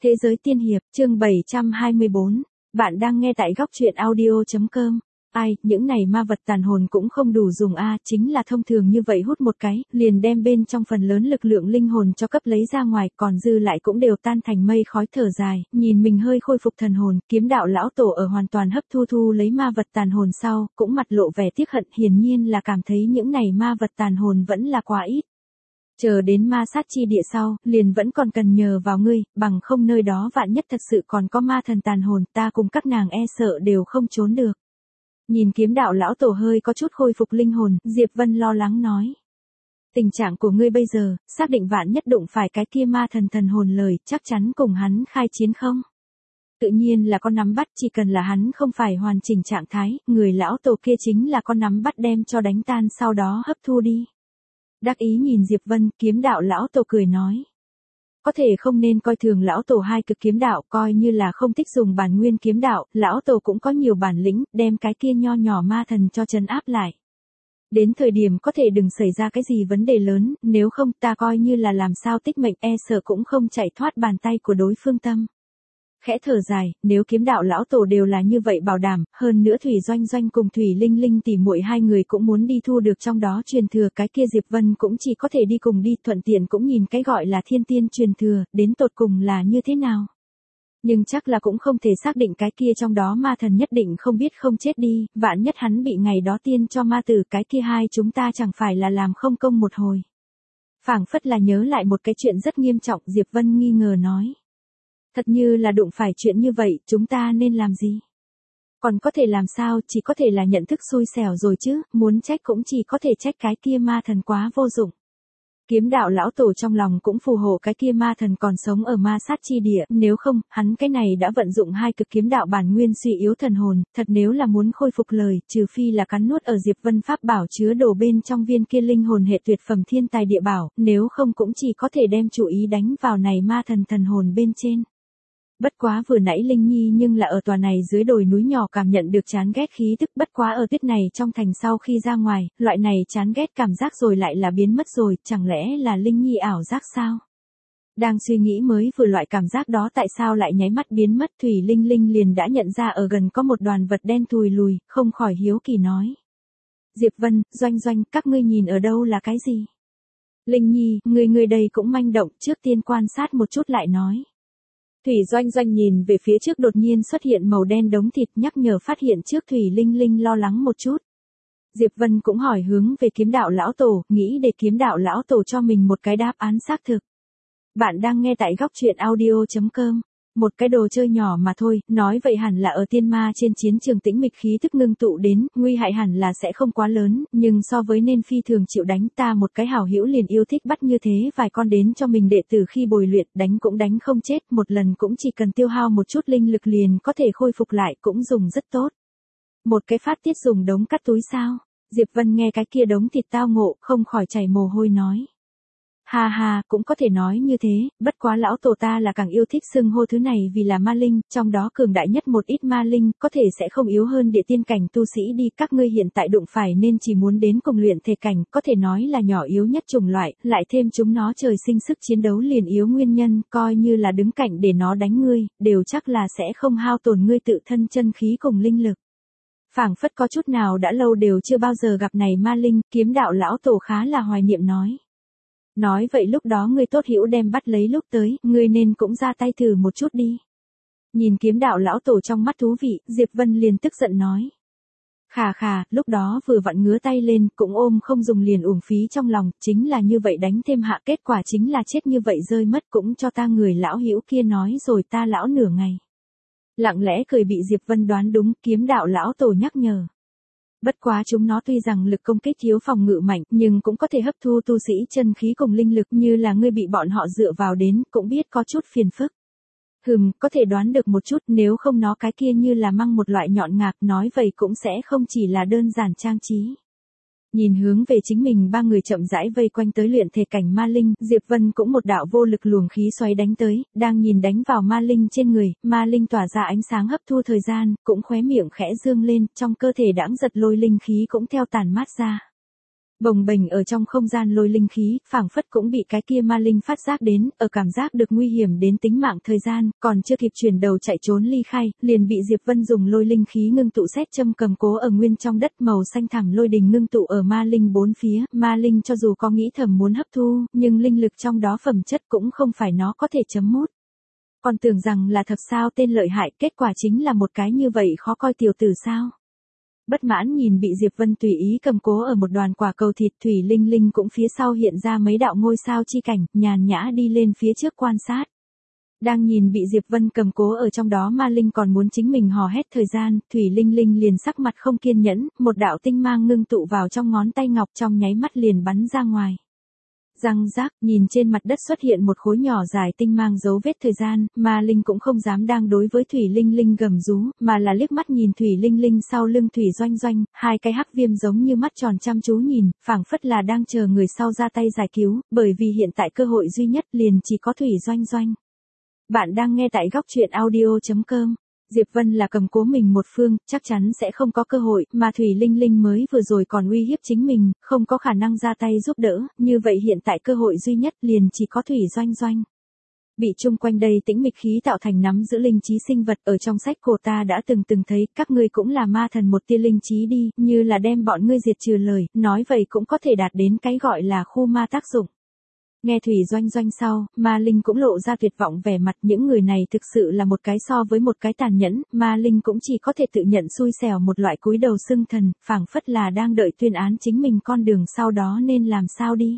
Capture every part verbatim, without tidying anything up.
Thế giới tiên hiệp, chương bảy trăm hai mươi bốn. Bạn đang nghe tại góc truyện audio chấm com. Ai, những này ma vật tàn hồn cũng không đủ dùng a, chính là thông thường như vậy hút một cái, liền đem bên trong phần lớn lực lượng linh hồn cho cấp lấy ra ngoài, còn dư lại cũng đều tan thành mây khói. Thở dài, nhìn mình hơi khôi phục thần hồn, Kiếm đạo lão tổ ở hoàn toàn hấp thu thu lấy ma vật tàn hồn sau, cũng mặt lộ vẻ tiếc hận, hiển nhiên là cảm thấy những này ma vật tàn hồn vẫn là quá ít. Chờ đến ma sát chi địa sau, liền vẫn còn cần nhờ vào ngươi, bằng không nơi đó vạn nhất thật sự còn có ma thần tàn hồn, ta cùng các nàng e sợ đều không trốn được. Nhìn Kiếm đạo lão tổ hơi có chút khôi phục linh hồn, Diệp Vân lo lắng nói. Tình trạng của ngươi bây giờ, xác định vạn nhất đụng phải cái kia ma thần thần hồn lời, chắc chắn cùng hắn khai chiến không? Tự nhiên là con nắm bắt, chỉ cần là hắn không phải hoàn chỉnh trạng thái, người lão tổ kia chính là con nắm bắt đem cho đánh tan sau đó hấp thu đi. Đắc ý nhìn Diệp Vân, Kiếm đạo lão tổ cười nói. Có thể không nên coi thường lão tổ hai cực kiếm đạo, coi như là không thích dùng bản nguyên kiếm đạo, lão tổ cũng có nhiều bản lĩnh, đem cái kia nho nhỏ ma thần cho trấn áp lại. Đến thời điểm có thể đừng xảy ra cái gì vấn đề lớn, nếu không ta coi như là làm sao tích mệnh e sợ cũng không chạy thoát bàn tay của đối phương tâm. Khẽ thở dài, nếu Kiếm đạo lão tổ đều là như vậy bảo đảm, hơn nữa Thủy Doanh Doanh cùng Thủy Linh Linh tỉ muội hai người cũng muốn đi thu được trong đó truyền thừa, cái kia Diệp Vân cũng chỉ có thể đi cùng đi, thuận tiện cũng nhìn cái gọi là thiên tiên truyền thừa, đến tột cùng là như thế nào. Nhưng chắc là cũng không thể xác định cái kia trong đó ma thần nhất định không biết không chết đi, vạn nhất hắn bị ngày đó tiên cho ma tử, cái kia hai chúng ta chẳng phải là làm không công một hồi. Phảng phất là nhớ lại một cái chuyện rất nghiêm trọng, Diệp Vân nghi ngờ nói. Thật như là đụng phải chuyện như vậy, chúng ta nên làm gì? Còn có thể làm sao, chỉ có thể là nhận thức xui xẻo rồi chứ, muốn trách cũng chỉ có thể trách cái kia ma thần quá vô dụng. Kiếm đạo lão tổ trong lòng cũng phù hộ cái kia ma thần còn sống ở ma sát chi địa, nếu không, hắn cái này đã vận dụng hai cực kiếm đạo bản nguyên suy yếu thần hồn, thật nếu là muốn khôi phục lời, trừ phi là cắn nuốt ở Diệp Vân pháp bảo chứa đồ bên trong viên kia linh hồn hệ tuyệt phẩm thiên tài địa bảo, nếu không cũng chỉ có thể đem chủ ý đánh vào này ma thần thần hồn bên trên. Bất quá vừa nãy Linh Nhi nhưng là ở tòa này dưới đồi núi nhỏ cảm nhận được chán ghét khí tức, bất quá ở tiết này trong thành sau khi ra ngoài, loại này chán ghét cảm giác rồi lại là biến mất rồi, chẳng lẽ là Linh Nhi ảo giác sao? Đang suy nghĩ mới vừa loại cảm giác đó tại sao lại nháy mắt biến mất, Thủy Linh Linh liền đã nhận ra ở gần có một đoàn vật đen thùi lùi, không khỏi hiếu kỳ nói. Diệp Vân, Doanh Doanh, các ngươi nhìn ở đâu là cái gì? Linh Nhi, người người đây cũng manh động, trước tiên quan sát một chút lại nói. Thủy Doanh Doanh nhìn về phía trước đột nhiên xuất hiện màu đen đống thịt, nhắc nhở phát hiện trước Thủy Linh Linh lo lắng một chút. Diệp Vân cũng hỏi hướng về Kiếm đạo lão tổ, nghĩ để Kiếm đạo lão tổ cho mình một cái đáp án xác thực. Bạn đang nghe tại góc truyện audio chấm com. Một cái đồ chơi nhỏ mà thôi, nói vậy hẳn là ở tiên ma trên chiến trường tĩnh mịch khí thức ngưng tụ đến, nguy hại hẳn là sẽ không quá lớn, nhưng so với nên phi thường chịu đánh, ta một cái hảo hữu liền yêu thích bắt như thế vài con đến cho mình đệ tử khi bồi luyện, đánh cũng đánh không chết, một lần cũng chỉ cần tiêu hao một chút linh lực liền có thể khôi phục lại, cũng dùng rất tốt. Một cái phát tiết dùng đống cắt túi sao? Diệp Vân nghe cái kia đống thịt tao ngộ, không khỏi chảy mồ hôi nói. Ha ha, cũng có thể nói như thế, bất quá lão tổ ta là càng yêu thích xưng hô thứ này vì là ma linh, trong đó cường đại nhất một ít ma linh, có thể sẽ không yếu hơn địa tiên cảnh tu sĩ đi, các ngươi hiện tại đụng phải nên chỉ muốn đến cùng luyện thể cảnh, có thể nói là nhỏ yếu nhất chủng loại, lại thêm chúng nó trời sinh sức chiến đấu liền yếu nguyên nhân, coi như là đứng cạnh để nó đánh ngươi, đều chắc là sẽ không hao tổn ngươi tự thân chân khí cùng linh lực. Phảng phất có chút nào đã lâu đều chưa bao giờ gặp này ma linh, Kiếm đạo lão tổ khá là hoài niệm nói. Nói vậy lúc đó ngươi tốt hữu đem bắt lấy lúc tới, ngươi nên cũng ra tay thử một chút đi. Nhìn Kiếm đạo lão tổ trong mắt thú vị, Diệp Vân liền tức giận nói. Khà khà, lúc đó vừa vặn ngứa tay lên, cũng ôm không dùng liền uổng phí trong lòng, chính là như vậy đánh thêm hạ kết quả chính là chết như vậy rơi mất, cũng cho ta người lão hữu kia nói rồi ta lão nửa ngày. Lặng lẽ cười bị Diệp Vân đoán đúng, Kiếm đạo lão tổ nhắc nhở. Bất quá chúng nó tuy rằng lực công kích thiếu phòng ngự mạnh, nhưng cũng có thể hấp thu tu sĩ chân khí cùng linh lực, như là ngươi bị bọn họ dựa vào đến, cũng biết có chút phiền phức. Hừm, có thể đoán được một chút, nếu không nó cái kia như là mang một loại nhọn ngạc, nói vậy cũng sẽ không chỉ là đơn giản trang trí. Nhìn hướng về chính mình ba người chậm rãi vây quanh tới luyện thể cảnh ma linh, Diệp Vân cũng một đạo vô lực luồng khí xoáy đánh tới, đang nhìn đánh vào ma linh trên người, ma linh tỏa ra ánh sáng hấp thu thời gian, cũng khóe miệng khẽ dương lên, trong cơ thể đãng giật lôi linh khí cũng theo tản mát ra. Bồng bềnh ở trong không gian lôi linh khí, phảng phất cũng bị cái kia ma linh phát giác đến, ở cảm giác được nguy hiểm đến tính mạng thời gian, còn chưa kịp chuyển đầu chạy trốn ly khai, liền bị Diệp Vân dùng lôi linh khí ngưng tụ xét châm cầm cố ở nguyên trong đất màu xanh thẳm lôi đình ngưng tụ ở ma linh bốn phía, ma linh cho dù có nghĩ thầm muốn hấp thu, nhưng linh lực trong đó phẩm chất cũng không phải nó có thể chấm mút. Còn tưởng rằng là thật sao tên lợi hại, kết quả chính là một cái như vậy khó coi tiểu tử sao. Bất mãn nhìn bị Diệp Vân tùy ý cầm cố ở một đoàn quả cầu thịt, Thủy Linh Linh cũng phía sau hiện ra mấy đạo ngôi sao chi cảnh, nhàn nhã đi lên phía trước quan sát. Đang nhìn bị Diệp Vân cầm cố ở trong đó ma linh còn muốn chính mình hò hét thời gian, Thủy Linh Linh liền sắc mặt không kiên nhẫn, một đạo tinh mang ngưng tụ vào trong ngón tay ngọc trong nháy mắt liền bắn ra ngoài. Răng rác, nhìn trên mặt đất xuất hiện một khối nhỏ dài tinh mang dấu vết thời gian, ma linh cũng không dám đang đối với Thủy Linh Linh gầm rú, mà là liếc mắt nhìn Thủy Linh Linh sau lưng Thủy Doanh Doanh, hai cái hắc viêm giống như mắt tròn chăm chú nhìn, phảng phất là đang chờ người sau ra tay giải cứu, bởi vì hiện tại cơ hội duy nhất liền chỉ có Thủy Doanh Doanh. Bạn đang nghe tại góc truyện audio chấm com. Diệp Vân là cầm cố mình một phương, chắc chắn sẽ không có cơ hội, mà Thủy Linh Linh mới vừa rồi còn uy hiếp chính mình, không có khả năng ra tay giúp đỡ, như vậy hiện tại cơ hội duy nhất liền chỉ có Thủy Doanh Doanh. Bị chung quanh đây tĩnh mịch khí tạo thành nắm giữ linh trí sinh vật ở trong sách cổ ta đã từng từng thấy, các ngươi cũng là ma thần một tia linh trí đi, như là đem bọn ngươi diệt trừ lời, nói vậy cũng có thể đạt đến cái gọi là khu ma tác dụng. Nghe Thủy Doanh Doanh sau, ma linh cũng lộ ra tuyệt vọng vẻ mặt, những người này thực sự là một cái so với một cái tàn nhẫn, ma linh cũng chỉ có thể tự nhận xui xẻo một loại cúi đầu xưng thần, phảng phất là đang đợi tuyên án chính mình con đường sau đó nên làm sao đi.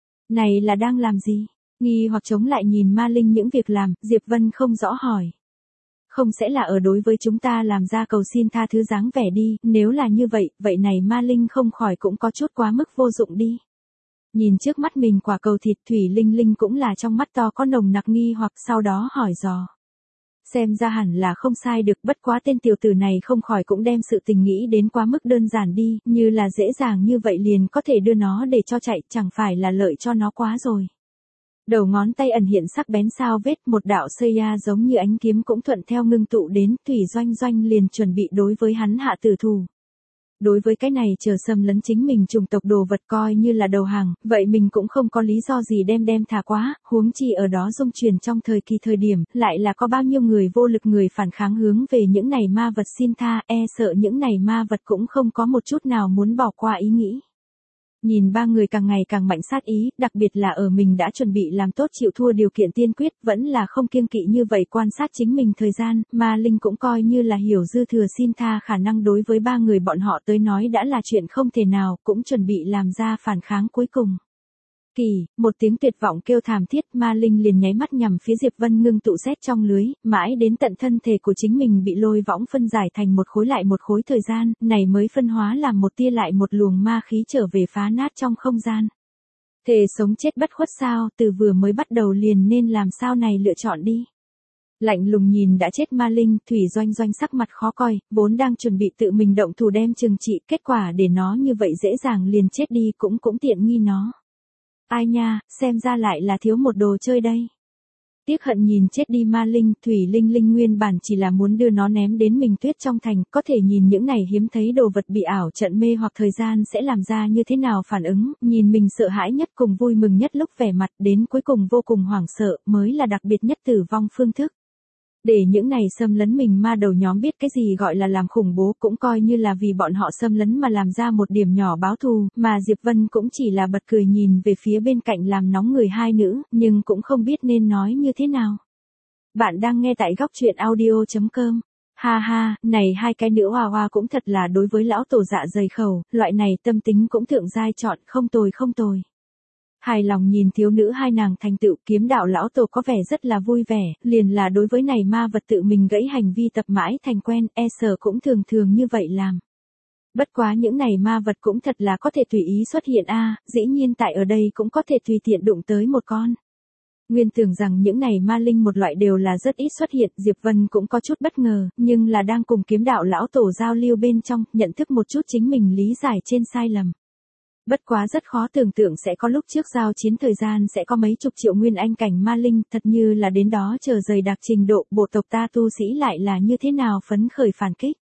Này là đang làm gì? Nghi hoặc chống lại nhìn ma linh những việc làm, Diệp Vân không rõ hỏi. Không sẽ là ở đối với chúng ta làm ra cầu xin tha thứ dáng vẻ đi, nếu là như vậy, vậy này ma linh không khỏi cũng có chút quá mức vô dụng đi. Nhìn trước mắt mình quả cầu thịt, Thủy Linh Linh cũng là trong mắt to có nồng nặc nghi hoặc sau đó hỏi dò. Xem ra hẳn là không sai được, bất quá tên tiểu tử này không khỏi cũng đem sự tình nghĩ đến quá mức đơn giản đi, như là dễ dàng như vậy liền có thể đưa nó để cho chạy, chẳng phải là lợi cho nó quá rồi. Đầu ngón tay ẩn hiện sắc bén sao vết, một đạo xây ya giống như ánh kiếm cũng thuận theo ngưng tụ đến, Thủy Doanh Doanh liền chuẩn bị đối với hắn hạ tử thủ. Đối với cái này chờ xâm lấn chính mình chủng tộc đồ vật coi như là đầu hàng, vậy mình cũng không có lý do gì đem đem thả quá, huống chi ở đó dung truyền trong thời kỳ thời điểm, lại là có bao nhiêu người vô lực người phản kháng hướng về những này ma vật xin tha, e sợ những này ma vật cũng không có một chút nào muốn bỏ qua ý nghĩ. Nhìn ba người càng ngày càng mạnh sát ý, đặc biệt là ở mình đã chuẩn bị làm tốt chịu thua điều kiện tiên quyết, vẫn là không kiêng kỵ như vậy quan sát chính mình thời gian, ma linh cũng coi như là hiểu dư thừa xin tha khả năng đối với ba người bọn họ tới nói đã là chuyện không thể nào, cũng chuẩn bị làm ra phản kháng cuối cùng. Kỳ, một tiếng tuyệt vọng kêu thảm thiết, ma linh liền nháy mắt nhằm phía Diệp Vân ngưng tụ xét trong lưới, mãi đến tận thân thể của chính mình bị lôi võng phân giải thành một khối lại một khối thời gian, này mới phân hóa làm một tia lại một luồng ma khí trở về phá nát trong không gian. Thề sống chết bất khuất sao, từ vừa mới bắt đầu liền nên làm sao này lựa chọn đi. Lạnh lùng nhìn đã chết ma linh, Thủy Doanh Doanh sắc mặt khó coi, vốn đang chuẩn bị tự mình động thủ đem trừng trị, kết quả để nó như vậy dễ dàng liền chết đi cũng cũng tiện nghi nó. Ai nha, xem ra lại là thiếu một đồ chơi đây. Tiếc hận nhìn chết đi ma linh, Thủy Linh Linh nguyên bản chỉ là muốn đưa nó ném đến mình tuyết trong thành, có thể nhìn những này hiếm thấy đồ vật bị ảo trận mê hoặc thời gian sẽ làm ra như thế nào phản ứng, nhìn mình sợ hãi nhất cùng vui mừng nhất lúc vẻ mặt đến cuối cùng vô cùng hoảng sợ mới là đặc biệt nhất tử vong phương thức. Để những này xâm lấn mình ma đầu nhóm biết cái gì gọi là làm khủng bố cũng coi như là vì bọn họ xâm lấn mà làm ra một điểm nhỏ báo thù, mà Diệp Vân cũng chỉ là bật cười nhìn về phía bên cạnh làm nóng người hai nữ, nhưng cũng không biết nên nói như thế nào. Bạn đang nghe tại góc truyện audio chấm com. Ha ha, này hai cái nữ hoa hoa cũng thật là đối với lão tổ dạ dày khẩu, loại này tâm tính cũng thượng giai chọn, không tồi không tồi. Hài lòng nhìn thiếu nữ hai nàng thành tựu, kiếm đạo lão tổ có vẻ rất là vui vẻ, liền là đối với này ma vật tự mình gãy hành vi tập mãi thành quen, e sợ cũng thường thường như vậy làm. Bất quá những này ma vật cũng thật là có thể tùy ý xuất hiện a, dĩ nhiên tại ở đây cũng có thể tùy tiện đụng tới một con. Nguyên tưởng rằng những này ma linh một loại đều là rất ít xuất hiện, Diệp Vân cũng có chút bất ngờ, nhưng là đang cùng kiếm đạo lão tổ giao lưu bên trong, nhận thức một chút chính mình lý giải trên sai lầm. Bất quá rất khó tưởng tượng sẽ có lúc trước giao chiến thời gian sẽ có mấy chục triệu nguyên anh cảnh ma linh, thật như là đến đó chờ dày đặc trình độ, bộ tộc ta tu sĩ lại là như thế nào phấn khởi phản kích.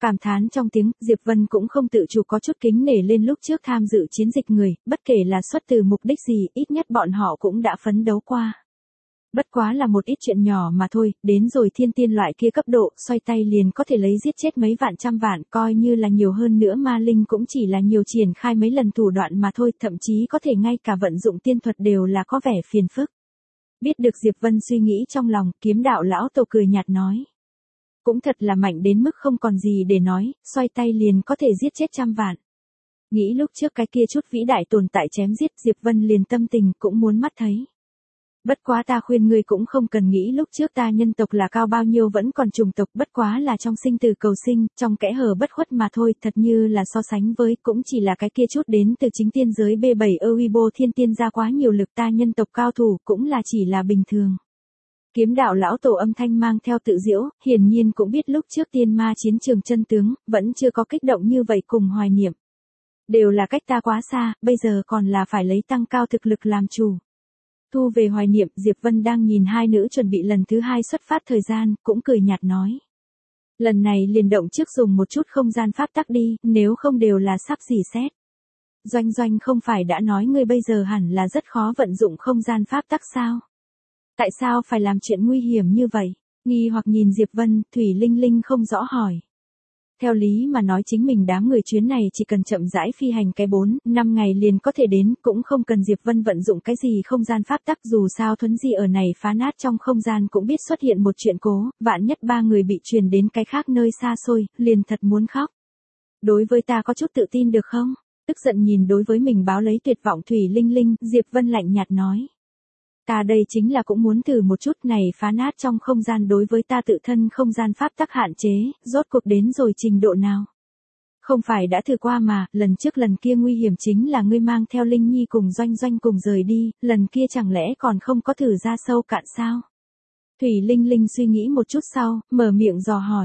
Cảm thán trong tiếng, Diệp Vân cũng không tự chủ có chút kính nể lên lúc trước tham dự chiến dịch người, bất kể là xuất từ mục đích gì, ít nhất bọn họ cũng đã phấn đấu qua. Bất quá là một ít chuyện nhỏ mà thôi, đến rồi thiên tiên loại kia cấp độ, xoay tay liền có thể lấy giết chết mấy vạn trăm vạn, coi như là nhiều hơn nữa ma linh cũng chỉ là nhiều triển khai mấy lần thủ đoạn mà thôi, thậm chí có thể ngay cả vận dụng tiên thuật đều là có vẻ phiền phức. Biết được Diệp Vân suy nghĩ trong lòng, kiếm đạo lão tổ cười nhạt nói. Cũng thật là mạnh đến mức không còn gì để nói, xoay tay liền có thể giết chết trăm vạn. Nghĩ lúc trước cái kia chút vĩ đại tồn tại chém giết, Diệp Vân liền tâm tình cũng muốn mắt thấy. Bất quá ta khuyên ngươi cũng không cần nghĩ lúc trước ta nhân tộc là cao bao nhiêu vẫn còn trùng tộc, bất quá là trong sinh từ cầu sinh, trong kẽ hở bất khuất mà thôi, thật như là so sánh với cũng chỉ là cái kia chút đến từ chính tiên giới B bảy Weibo thiên tiên ra quá nhiều lực, ta nhân tộc cao thủ cũng là chỉ là bình thường. Kiếm đạo lão tổ âm thanh mang theo tự diễu, hiển nhiên cũng biết lúc trước tiên ma chiến trường chân tướng, vẫn chưa có kích động như vậy cùng hoài niệm. Đều là cách ta quá xa, bây giờ còn là phải lấy tăng cao thực lực làm chủ. Thu về hoài niệm, Diệp Vân đang nhìn hai nữ chuẩn bị lần thứ hai xuất phát thời gian, cũng cười nhạt nói. Lần này liền động trước dùng một chút không gian pháp tắc đi, nếu không đều là sắp dỉ xét. Doanh Doanh không phải đã nói ngươi bây giờ hẳn là rất khó vận dụng không gian pháp tắc sao? Tại sao phải làm chuyện nguy hiểm như vậy? Nghi hoặc nhìn Diệp Vân, Thủy Linh Linh không rõ hỏi. Theo lý mà nói chính mình đám người chuyến này chỉ cần chậm rãi phi hành cái bốn, năm ngày liền có thể đến, cũng không cần Diệp Vân vận dụng cái gì không gian pháp tắc, dù sao thuấn di ở này phá nát trong không gian cũng biết xuất hiện một chuyện cố, vạn nhất ba người bị truyền đến cái khác nơi xa xôi, liền thật muốn khóc. Đối với ta có chút tự tin được không? Tức giận nhìn đối với mình báo lấy tuyệt vọng Thủy Linh Linh, Diệp Vân lạnh nhạt nói. Ta đây chính là cũng muốn thử một chút này phá nát trong không gian đối với ta tự thân không gian pháp tắc hạn chế, rốt cuộc đến rồi trình độ nào. Không phải đã thử qua mà, lần trước lần kia nguy hiểm chính là ngươi mang theo Linh Nhi cùng Doanh Doanh cùng rời đi, lần kia chẳng lẽ còn không có thử ra sâu cạn sao? Thủy Linh Linh suy nghĩ một chút sau, mở miệng dò hỏi.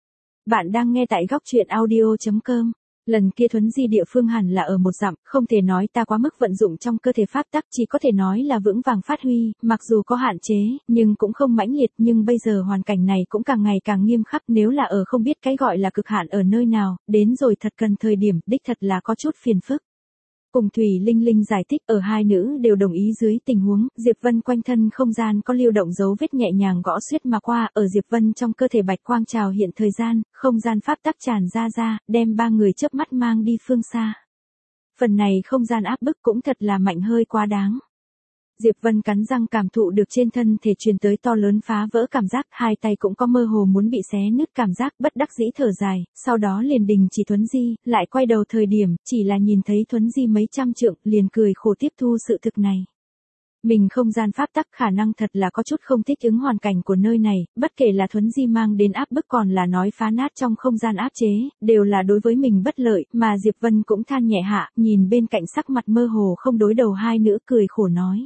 Bạn đang nghe tại góc truyện audio chấm com. Lần kia thuấn di địa phương hẳn là ở một dặm, không thể nói ta quá mức vận dụng trong cơ thể pháp tắc, chỉ có thể nói là vững vàng phát huy, mặc dù có hạn chế, nhưng cũng không mãnh liệt, nhưng bây giờ hoàn cảnh này cũng càng ngày càng nghiêm khắc, nếu là ở không biết cái gọi là cực hạn ở nơi nào, đến rồi thật cần thời điểm, đích thật là có chút phiền phức. Cùng Thủy Linh Linh giải thích, ở hai nữ đều đồng ý dưới tình huống, Diệp Vân quanh thân không gian có lưu động dấu vết nhẹ nhàng gõ xuyết mà qua, ở Diệp Vân trong cơ thể bạch quang trào hiện thời gian, không gian pháp tắc tràn ra ra, đem ba người chớp mắt mang đi phương xa. Phần này không gian áp bức cũng thật là mạnh hơi quá đáng. Diệp Vân cắn răng cảm thụ được trên thân thể truyền tới to lớn phá vỡ cảm giác, hai tay cũng có mơ hồ muốn bị xé nứt cảm giác, bất đắc dĩ thở dài, sau đó liền đình chỉ thuấn di, lại quay đầu thời điểm, chỉ là nhìn thấy thuấn di mấy trăm trượng, liền cười khổ tiếp thu sự thực này. Mình không gian pháp tắc khả năng thật là có chút không thích ứng hoàn cảnh của nơi này, bất kể là thuấn di mang đến áp bức còn là nói phá nát trong không gian áp chế, đều là đối với mình bất lợi, mà Diệp Vân cũng than nhẹ hạ, nhìn bên cạnh sắc mặt mơ hồ không đối đầu hai nữ cười khổ nói.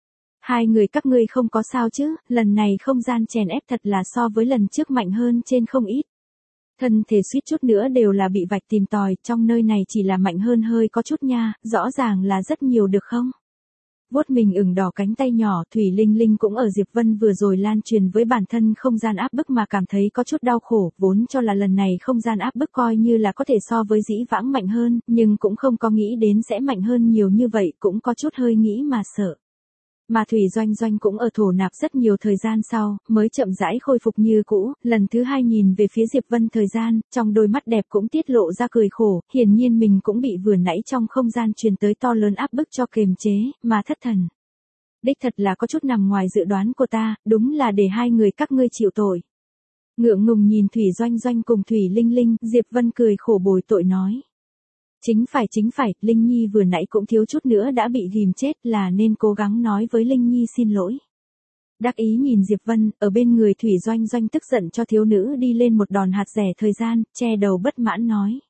Hai người các ngươi không có sao chứ, lần này không gian chèn ép thật là so với lần trước mạnh hơn trên không ít. Thân thể suýt chút nữa đều là bị vạch tìm tòi, trong nơi này chỉ là mạnh hơn hơi có chút nha, rõ ràng là rất nhiều được không? Vuốt mình ửng đỏ cánh tay nhỏ, Thủy Linh Linh cũng ở Diệp Vân vừa rồi lan truyền với bản thân không gian áp bức mà cảm thấy có chút đau khổ, vốn cho là lần này không gian áp bức coi như là có thể so với dĩ vãng mạnh hơn, nhưng cũng không có nghĩ đến sẽ mạnh hơn nhiều như vậy, cũng có chút hơi nghĩ mà sợ. Mà Thủy Doanh Doanh cũng ở thổ nạp rất nhiều thời gian sau, mới chậm rãi khôi phục như cũ, lần thứ hai nhìn về phía Diệp Vân thời gian, trong đôi mắt đẹp cũng tiết lộ ra cười khổ, hiển nhiên mình cũng bị vừa nãy trong không gian truyền tới to lớn áp bức cho kiềm chế, mà thất thần. Đích thật là có chút nằm ngoài dự đoán của ta, đúng là để hai người các ngươi chịu tội. Ngượng ngùng nhìn Thủy Doanh Doanh cùng Thủy Linh Linh, Diệp Vân cười khổ bồi tội nói. Chính phải chính phải, Linh Nhi vừa nãy cũng thiếu chút nữa đã bị ghim chết, là nên cố gắng nói với Linh Nhi xin lỗi. Đắc ý nhìn Diệp Vân, ở bên người Thủy Doanh Doanh tức giận cho thiếu nữ đi lên một đòn hạt rẻ thời gian, che đầu bất mãn nói.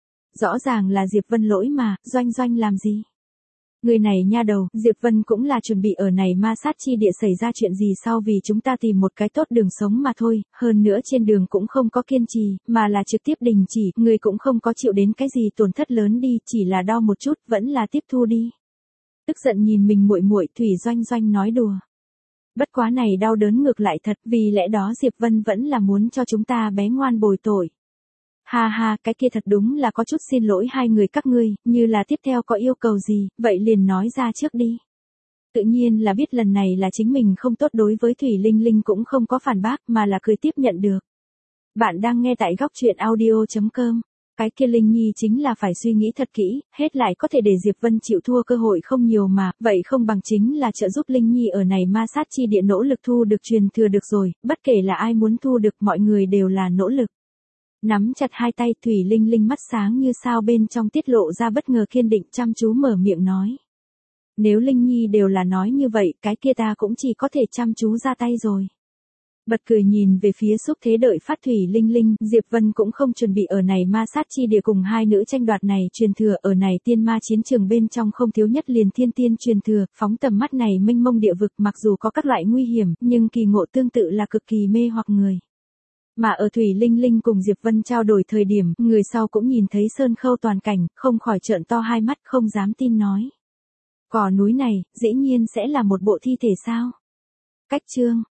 Rõ ràng là Diệp Vân lỗi mà, Doanh Doanh làm gì? Người này nha đầu, Diệp Vân cũng là chuẩn bị ở này ma sát chi địa xảy ra chuyện gì sau vì chúng ta tìm một cái tốt đường sống mà thôi, hơn nữa trên đường cũng không có kiên trì, mà là trực tiếp đình chỉ, người cũng không có chịu đến cái gì tổn thất lớn đi, chỉ là đo một chút, vẫn là tiếp thu đi. Tức giận nhìn mình muội muội, Thủy Doanh Doanh nói đùa. Bất quá này đau đớn ngược lại thật, vì lẽ đó Diệp Vân vẫn là muốn cho chúng ta bé ngoan bồi tội. Ha ha, cái kia thật đúng là có chút xin lỗi hai người các ngươi, như là tiếp theo có yêu cầu gì, vậy liền nói ra trước đi. Tự nhiên là biết lần này là chính mình không tốt đối với Thủy Linh Linh cũng không có phản bác mà là cười tiếp nhận được. Bạn đang nghe tại góc truyện audio.com. Cái kia Linh Nhi chính là phải suy nghĩ thật kỹ, hết lại có thể để Diệp Vân chịu thua cơ hội không nhiều mà, vậy không bằng chính là trợ giúp Linh Nhi ở này ma sát chi địa nỗ lực thu được truyền thừa được rồi, bất kể là ai muốn thu được mọi người đều là nỗ lực. Nắm chặt hai tay Thủy Linh Linh mắt sáng như sao bên trong tiết lộ ra bất ngờ kiên định chăm chú mở miệng nói. Nếu Linh Nhi đều là nói như vậy, cái kia ta cũng chỉ có thể chăm chú ra tay rồi. Bật cười nhìn về phía xúc thế đợi phát Thủy Linh Linh, Diệp Vân cũng không chuẩn bị ở này ma sát chi địa cùng hai nữ tranh đoạt này truyền thừa ở này tiên ma chiến trường bên trong không thiếu nhất liền thiên tiên truyền thừa, phóng tầm mắt này mênh mông địa vực mặc dù có các loại nguy hiểm, nhưng kỳ ngộ tương tự là cực kỳ mê hoặc người. Mà ở Thủy Linh Linh cùng Diệp Vân trao đổi thời điểm, người sau cũng nhìn thấy sơn khâu toàn cảnh, không khỏi trợn to hai mắt không dám tin nói. Cỏ núi này, dĩ nhiên sẽ là một bộ thi thể sao? Cách chương